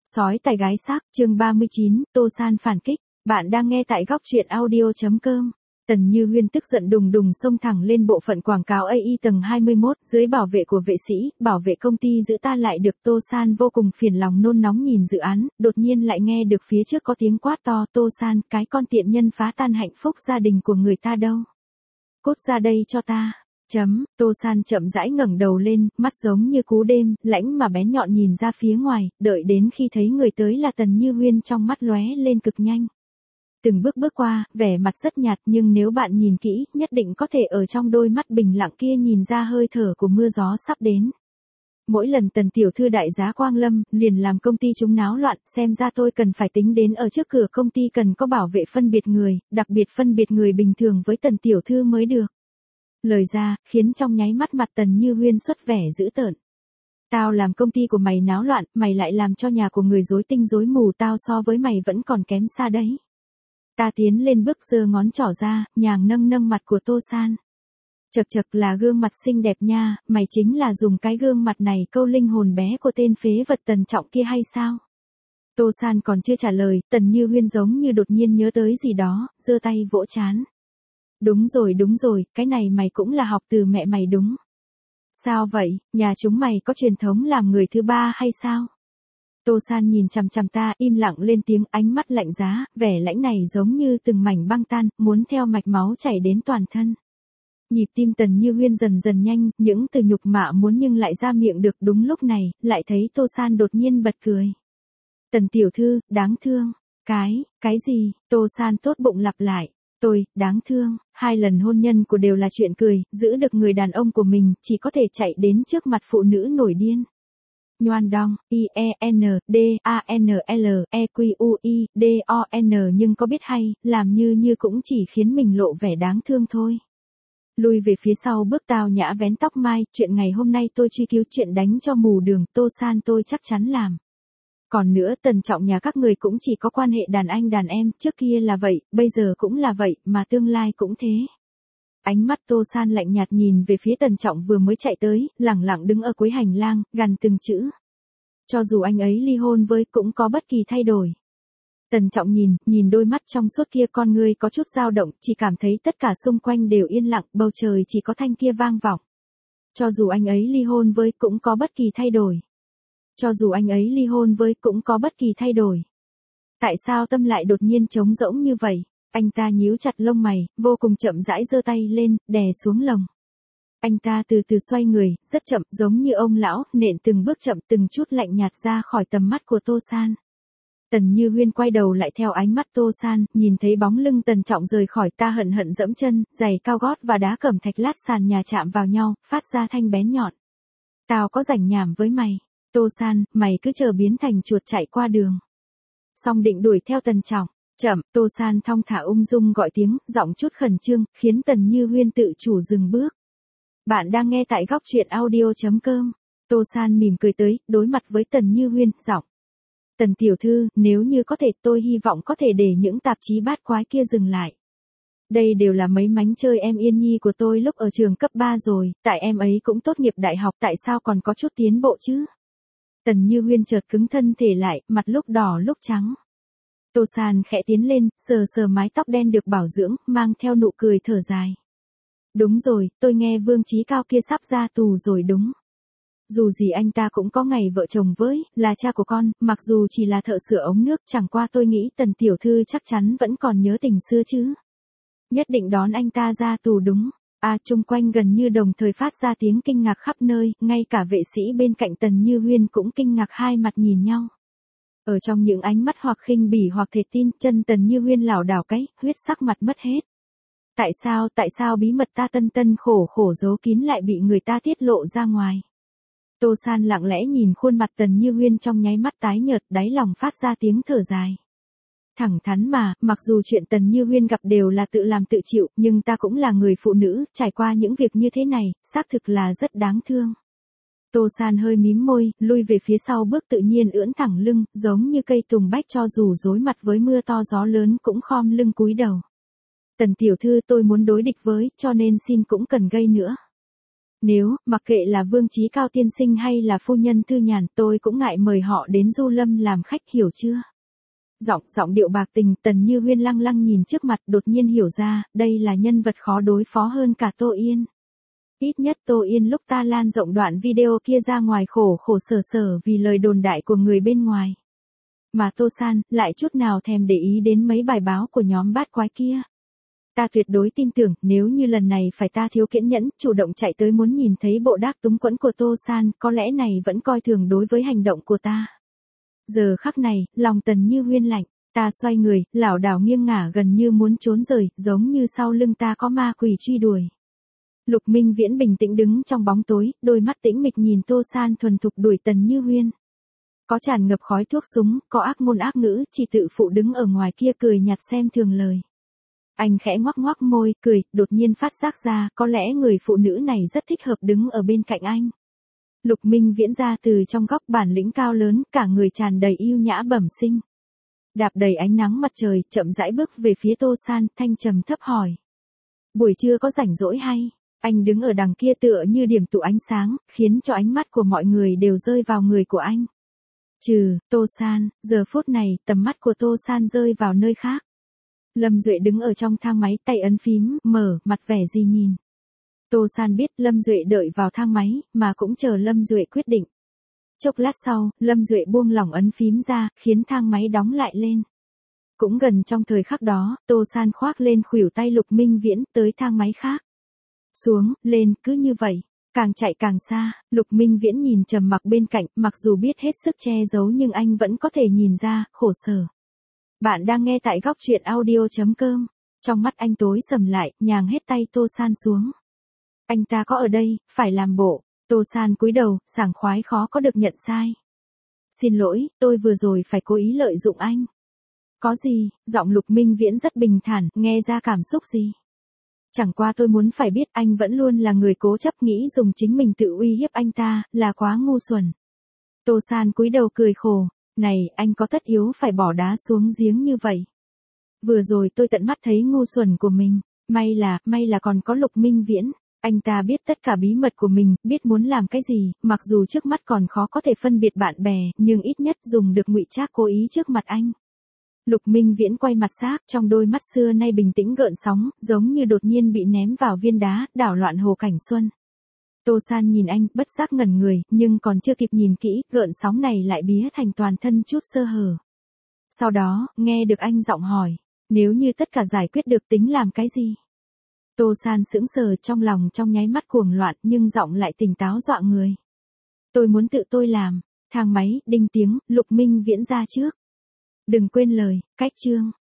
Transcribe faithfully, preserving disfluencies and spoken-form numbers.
Sói tài gái xác, chương ba mươi chín, Tô San phản kích. Bạn đang nghe tại góc truyện audio.com. Tần Như Huyên tức giận đùng đùng xông thẳng lên bộ phận quảng cáo a i tầng hai mươi mốt, dưới bảo vệ của vệ sĩ, bảo vệ công ty giữ ta lại được. Tô San vô cùng phiền lòng nôn nóng nhìn dự án, đột nhiên lại nghe được phía trước có tiếng quát to, Tô San, cái con tiện nhân phá tan hạnh phúc gia đình của người ta đâu. Cút ra đây cho ta. Chấm, Tô San chậm rãi ngẩng đầu lên, mắt giống như cú đêm, lãnh mà bén nhọn nhìn ra phía ngoài, đợi đến khi thấy người tới là Tần Như Huyên trong mắt lóe lên cực nhanh. Từng bước bước qua, vẻ mặt rất nhạt nhưng nếu bạn nhìn kỹ, nhất định có thể ở trong đôi mắt bình lặng kia nhìn ra hơi thở của mưa gió sắp đến. Mỗi lần Tần tiểu thư đại giá quang lâm, liền làm công ty chúng náo loạn, xem ra tôi cần phải tính đến ở trước cửa công ty cần có bảo vệ phân biệt người, đặc biệt phân biệt người bình thường với Tần tiểu thư mới được. Lời ra, khiến trong nháy mắt mặt Tần Như Huyên xuất vẻ dữ tợn. Tao làm công ty của mày náo loạn, mày lại làm cho nhà của người rối tinh rối mù, tao so với mày vẫn còn kém xa đấy. Ta tiến lên bước giơ ngón trỏ ra, nhàng nâng nâng mặt của Tô San. Chật chật là gương mặt xinh đẹp nha, mày chính là dùng cái gương mặt này câu linh hồn bé của tên phế vật Tần Trọng kia hay sao? Tô San còn chưa trả lời, Tần Như Huyên giống như đột nhiên nhớ tới gì đó, giơ tay vỗ trán. Đúng rồi đúng rồi, cái này mày cũng là học từ mẹ mày đúng. Sao vậy, nhà chúng mày có truyền thống làm người thứ ba hay sao? Tô San nhìn chằm chằm ta, im lặng lên tiếng, ánh mắt lạnh giá, vẻ lãnh này giống như từng mảnh băng tan, muốn theo mạch máu chảy đến toàn thân. Nhịp tim Tần Như Huyên dần dần nhanh, những từ nhục mạ muốn nhưng lại ra miệng được. Đúng lúc này, lại thấy Tô San đột nhiên bật cười. Tần tiểu thư, đáng thương. Cái, cái gì? Tô San tốt bụng lặp lại. Tôi, đáng thương, hai lần hôn nhân của đều là chuyện cười, giữ được người đàn ông của mình, chỉ có thể chạy đến trước mặt phụ nữ nổi điên. Nhoan đong, I E N, D, A N L, E Q U I, D O N nhưng có biết hay, làm như như cũng chỉ khiến mình lộ vẻ đáng thương thôi. Lui về phía sau bước tao nhã vén tóc mai, chuyện ngày hôm nay tôi truy cứu chuyện đánh cho mù đường, Tô San tôi chắc chắn làm. Còn nữa Tần Trọng nhà các người cũng chỉ có quan hệ đàn anh đàn em, trước kia là vậy, bây giờ cũng là vậy, mà tương lai cũng thế. Ánh mắt Tô San lạnh nhạt nhìn về phía Tần Trọng vừa mới chạy tới, lẳng lặng đứng ở cuối hành lang, gằn từng chữ. Cho dù anh ấy ly hôn với cũng có bất kỳ thay đổi. Tần Trọng nhìn, nhìn đôi mắt trong suốt kia, con người có chút dao động, chỉ cảm thấy tất cả xung quanh đều yên lặng, bầu trời chỉ có thanh kia vang vọng. Cho dù anh ấy ly hôn với cũng có bất kỳ thay đổi. Cho dù anh ấy ly hôn với cũng có bất kỳ thay đổi. Tại sao tâm lại đột nhiên trống rỗng như vậy? Anh ta nhíu chặt lông mày, vô cùng chậm rãi giơ tay lên, đè xuống lồng. Anh ta từ từ xoay người, rất chậm, giống như ông lão, nện từng bước chậm từng chút lạnh nhạt ra khỏi tầm mắt của Tô San. Tần Như Huyên quay đầu lại theo ánh mắt Tô San, nhìn thấy bóng lưng Tần Trọng rời khỏi, ta hận hận dẫm chân, giày cao gót và đá cẩm thạch lát sàn nhà chạm vào nhau, phát ra thanh bén nhọn. Tao có rảnh nhảm với mày. Tô San, mày cứ chờ biến thành chuột chạy qua đường. Xong định đuổi theo Tần Trọng. Chậm, Tô San thong thả ung dung gọi tiếng, giọng chút khẩn trương, khiến Tần Như Huyên tự chủ dừng bước. Bạn đang nghe tại góc truyện audio.com. Tô San mỉm cười tới, đối mặt với Tần Như Huyên, giọng. Tần tiểu thư, nếu như có thể tôi hy vọng có thể để những tạp chí bát quái kia dừng lại. Đây đều là mấy mánh chơi em Yên Nhi của tôi lúc ở trường cấp ba rồi, tại em ấy cũng tốt nghiệp đại học, tại sao còn có chút tiến bộ chứ? Tần Như Huyên chợt cứng thân thể lại, mặt lúc đỏ lúc trắng. Tô San khẽ tiến lên, sờ sờ mái tóc đen được bảo dưỡng, mang theo nụ cười thở dài. Đúng rồi, tôi nghe Vương Chí Cao kia sắp ra tù rồi đúng. Dù gì anh ta cũng có ngày vợ chồng với, là cha của con, mặc dù chỉ là thợ sửa ống nước, chẳng qua tôi nghĩ Tần tiểu thư chắc chắn vẫn còn nhớ tình xưa chứ. Nhất định đón anh ta ra tù đúng. À, chung quanh gần như đồng thời phát ra tiếng kinh ngạc khắp nơi, ngay cả vệ sĩ bên cạnh Tần Như Huyên cũng kinh ngạc, hai mặt nhìn nhau. Ở trong những ánh mắt hoặc khinh bỉ hoặc thể tin, chân Tần Như Huyên lảo đảo cái, huyết sắc mặt mất hết. Tại sao, tại sao bí mật ta tân tân khổ khổ giấu kín lại bị người ta tiết lộ ra ngoài? Tô San lặng lẽ nhìn khuôn mặt Tần Như Huyên trong nháy mắt tái nhợt, đáy lòng phát ra tiếng thở dài. Thẳng thắn mà, mặc dù chuyện Tần Như Huyên gặp đều là tự làm tự chịu, nhưng ta cũng là người phụ nữ, trải qua những việc như thế này, xác thực là rất đáng thương. Tô San hơi mím môi, lui về phía sau bước tự nhiên ưỡn thẳng lưng, giống như cây tùng bách cho dù đối mặt với mưa to gió lớn cũng khom lưng cúi đầu. Tần tiểu thư tôi muốn đối địch với, cho nên xin cũng cần gây nữa. Nếu, mặc kệ là Vương Chí Cao tiên sinh hay là phu nhân Thư Nhàn, tôi cũng ngại mời họ đến Du Lâm làm khách, hiểu chưa? Giọng, giọng điệu bạc tình, Tần Như Huyên lăng lăng nhìn trước mặt, đột nhiên hiểu ra, đây là nhân vật khó đối phó hơn cả Tô Yên. Ít nhất Tô Yên lúc ta lan rộng đoạn video kia ra ngoài khổ khổ sở sở vì lời đồn đại của người bên ngoài. Mà Tô San, lại chút nào thèm để ý đến mấy bài báo của nhóm bát quái kia. Ta tuyệt đối tin tưởng, nếu như lần này phải ta thiếu kiên nhẫn, chủ động chạy tới muốn nhìn thấy bộ đác túng quẫn của Tô San, có lẽ này vẫn coi thường đối với hành động của ta. Giờ khắc này, lòng Tần Như Huyên lạnh, ta xoay người, lảo đảo nghiêng ngả gần như muốn trốn rời, giống như sau lưng ta có ma quỷ truy đuổi. Lục Minh Viễn bình tĩnh đứng trong bóng tối, đôi mắt tĩnh mịch nhìn Tô San thuần thục đuổi Tần Như Huyên. Có tràn ngập khói thuốc súng, có ác ngôn ác ngữ, chỉ tự phụ đứng ở ngoài kia cười nhạt xem thường lời. Anh khẽ ngoắc ngoắc môi, cười, đột nhiên phát giác ra, có lẽ người phụ nữ này rất thích hợp đứng ở bên cạnh anh. Lục Minh Viễn ra từ trong góc, bản lĩnh cao lớn, cả người tràn đầy yêu nhã bẩm sinh. Đạp đầy ánh nắng mặt trời, chậm rãi bước về phía Tô San, thanh trầm thấp hỏi. Buổi trưa có rảnh rỗi hay? Anh đứng ở đằng kia tựa như điểm tụ ánh sáng, khiến cho ánh mắt của mọi người đều rơi vào người của anh. Trừ, Tô San, giờ phút này, tầm mắt của Tô San rơi vào nơi khác. Lâm Duệ đứng ở trong thang máy, tay ấn phím, mở, mặt vẻ gì nhìn. Tô San biết Lâm Duệ đợi vào thang máy, mà cũng chờ Lâm Duệ quyết định. Chốc lát sau, Lâm Duệ buông lỏng ấn phím ra, khiến thang máy đóng lại lên. Cũng gần trong thời khắc đó, Tô San khoác lên khuỷu tay Lục Minh Viễn, tới thang máy khác. Xuống, lên, cứ như vậy. Càng chạy càng xa, Lục Minh Viễn nhìn trầm mặc bên cạnh, mặc dù biết hết sức che giấu nhưng anh vẫn có thể nhìn ra, khổ sở. Bạn đang nghe tại góc truyện audio chấm com. Trong mắt anh tối sầm lại, nhàng hết tay Tô San xuống. Anh ta có ở đây, phải làm bộ. Tô San cúi đầu, sảng khoái khó có được nhận sai. Xin lỗi, tôi vừa rồi phải cố ý lợi dụng anh. Có gì, giọng Lục Minh Viễn rất bình thản, nghe ra cảm xúc gì. Chẳng qua tôi muốn phải biết anh vẫn luôn là người cố chấp nghĩ dùng chính mình tự uy hiếp anh ta, là quá ngu xuẩn. Tô San cúi đầu cười khổ, này, anh có tất yếu phải bỏ đá xuống giếng như vậy. Vừa rồi tôi tận mắt thấy ngu xuẩn của mình, may là, may là còn có Lục Minh Viễn. Anh ta biết tất cả bí mật của mình, biết muốn làm cái gì, mặc dù trước mắt còn khó có thể phân biệt bạn bè, nhưng ít nhất dùng được ngụy trác cố ý trước mặt anh. Lục Minh Viễn quay mặt xác, trong đôi mắt xưa nay bình tĩnh gợn sóng, giống như đột nhiên bị ném vào viên đá, đảo loạn hồ cảnh xuân. Tô San nhìn anh, bất giác ngẩn người, nhưng còn chưa kịp nhìn kỹ, gợn sóng này lại bía thành toàn thân chút sơ hở. Sau đó, nghe được anh giọng hỏi, nếu như tất cả giải quyết được tính làm cái gì? Tô San sững sờ, trong lòng trong nháy mắt cuồng loạn, nhưng giọng lại tỉnh táo dọa người. Tôi muốn tự tôi làm. Thang máy, đinh tiếng, Lục Minh Viễn ra trước. Đừng quên lời, cách chương.